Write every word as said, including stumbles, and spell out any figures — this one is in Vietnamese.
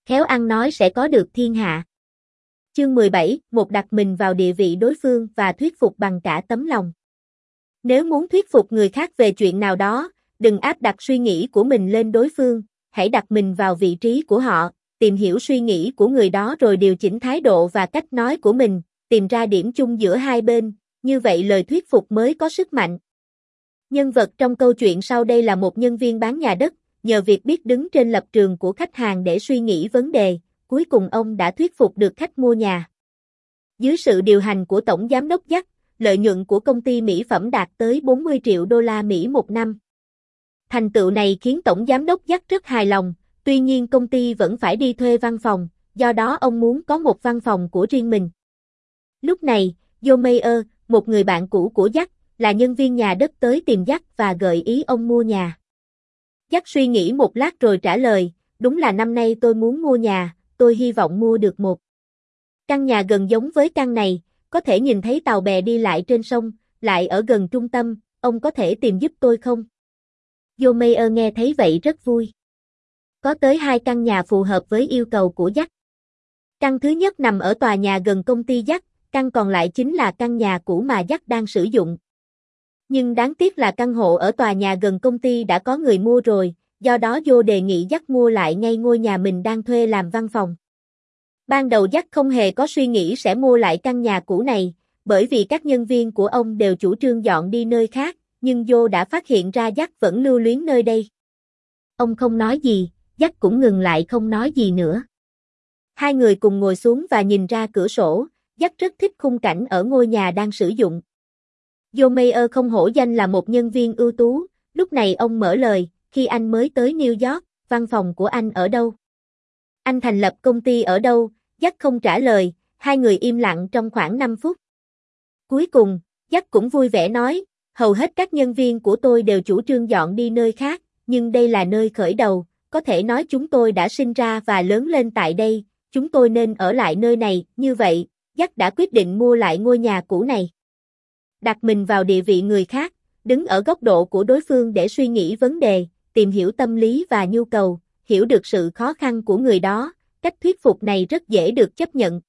khéo ăn nói sẽ có được thiên hạ. Chương mười bảy, một đặt mình vào địa vị đối phương và thuyết phục bằng cả tấm lòng. Nếu muốn thuyết phục người khác về chuyện nào đó, đừng áp đặt suy nghĩ của mình lên đối phương, hãy đặt mình vào vị trí của họ, tìm hiểu suy nghĩ của người đó rồi điều chỉnh thái độ và cách nói của mình, tìm ra điểm chung giữa hai bên, như vậy lời thuyết phục mới có sức mạnh. Nhân vật trong câu chuyện sau đây là một nhân viên bán nhà đất, nhờ việc biết đứng trên lập trường của khách hàng để suy nghĩ vấn đề, cuối cùng ông đã thuyết phục được khách mua nhà. Dưới sự điều hành của Tổng Giám đốc Jack, lợi nhuận của công ty mỹ phẩm đạt tới bốn mươi triệu đô la Mỹ một năm. Thành tựu này khiến Tổng Giám đốc Jack rất hài lòng, tuy nhiên công ty vẫn phải đi thuê văn phòng, do đó ông muốn có một văn phòng của riêng mình. Lúc này, Joe Mayer, một người bạn cũ của Jack, là nhân viên nhà đất tới tìm Jack và gợi ý ông mua nhà. Jack suy nghĩ một lát rồi trả lời, đúng là năm nay tôi muốn mua nhà, tôi hy vọng mua được một căn nhà gần giống với căn này, có thể nhìn thấy tàu bè đi lại trên sông, lại ở gần trung tâm, ông có thể tìm giúp tôi không? Joe Mayer nghe thấy vậy rất vui. Có tới hai căn nhà phù hợp với yêu cầu của Jack. Căn thứ nhất nằm ở tòa nhà gần công ty Jack, căn còn lại chính là căn nhà cũ mà Jack đang sử dụng. Nhưng đáng tiếc là căn hộ ở tòa nhà gần công ty đã có người mua rồi, do đó Joe đề nghị Jack mua lại ngay ngôi nhà mình đang thuê làm văn phòng. Ban đầu Jack không hề có suy nghĩ sẽ mua lại căn nhà cũ này, bởi vì các nhân viên của ông đều chủ trương dọn đi nơi khác, nhưng Joe đã phát hiện ra Jack vẫn lưu luyến nơi đây. Ông không nói gì, Jack cũng ngừng lại không nói gì nữa. Hai người cùng ngồi xuống và nhìn ra cửa sổ, Jack rất thích khung cảnh ở ngôi nhà đang sử dụng. Joe Mayer không hổ danh là một nhân viên ưu tú, lúc này ông mở lời, khi anh mới tới New York, văn phòng của anh ở đâu? Anh thành lập công ty ở đâu? Jack không trả lời, hai người im lặng trong khoảng năm phút. Cuối cùng, Jack cũng vui vẻ nói, hầu hết các nhân viên của tôi đều chủ trương dọn đi nơi khác, nhưng đây là nơi khởi đầu, có thể nói chúng tôi đã sinh ra và lớn lên tại đây, chúng tôi nên ở lại nơi này, như vậy, Jack đã quyết định mua lại ngôi nhà cũ này. Đặt mình vào địa vị người khác, đứng ở góc độ của đối phương để suy nghĩ vấn đề, tìm hiểu tâm lý và nhu cầu, hiểu được sự khó khăn của người đó, cách thuyết phục này rất dễ được chấp nhận.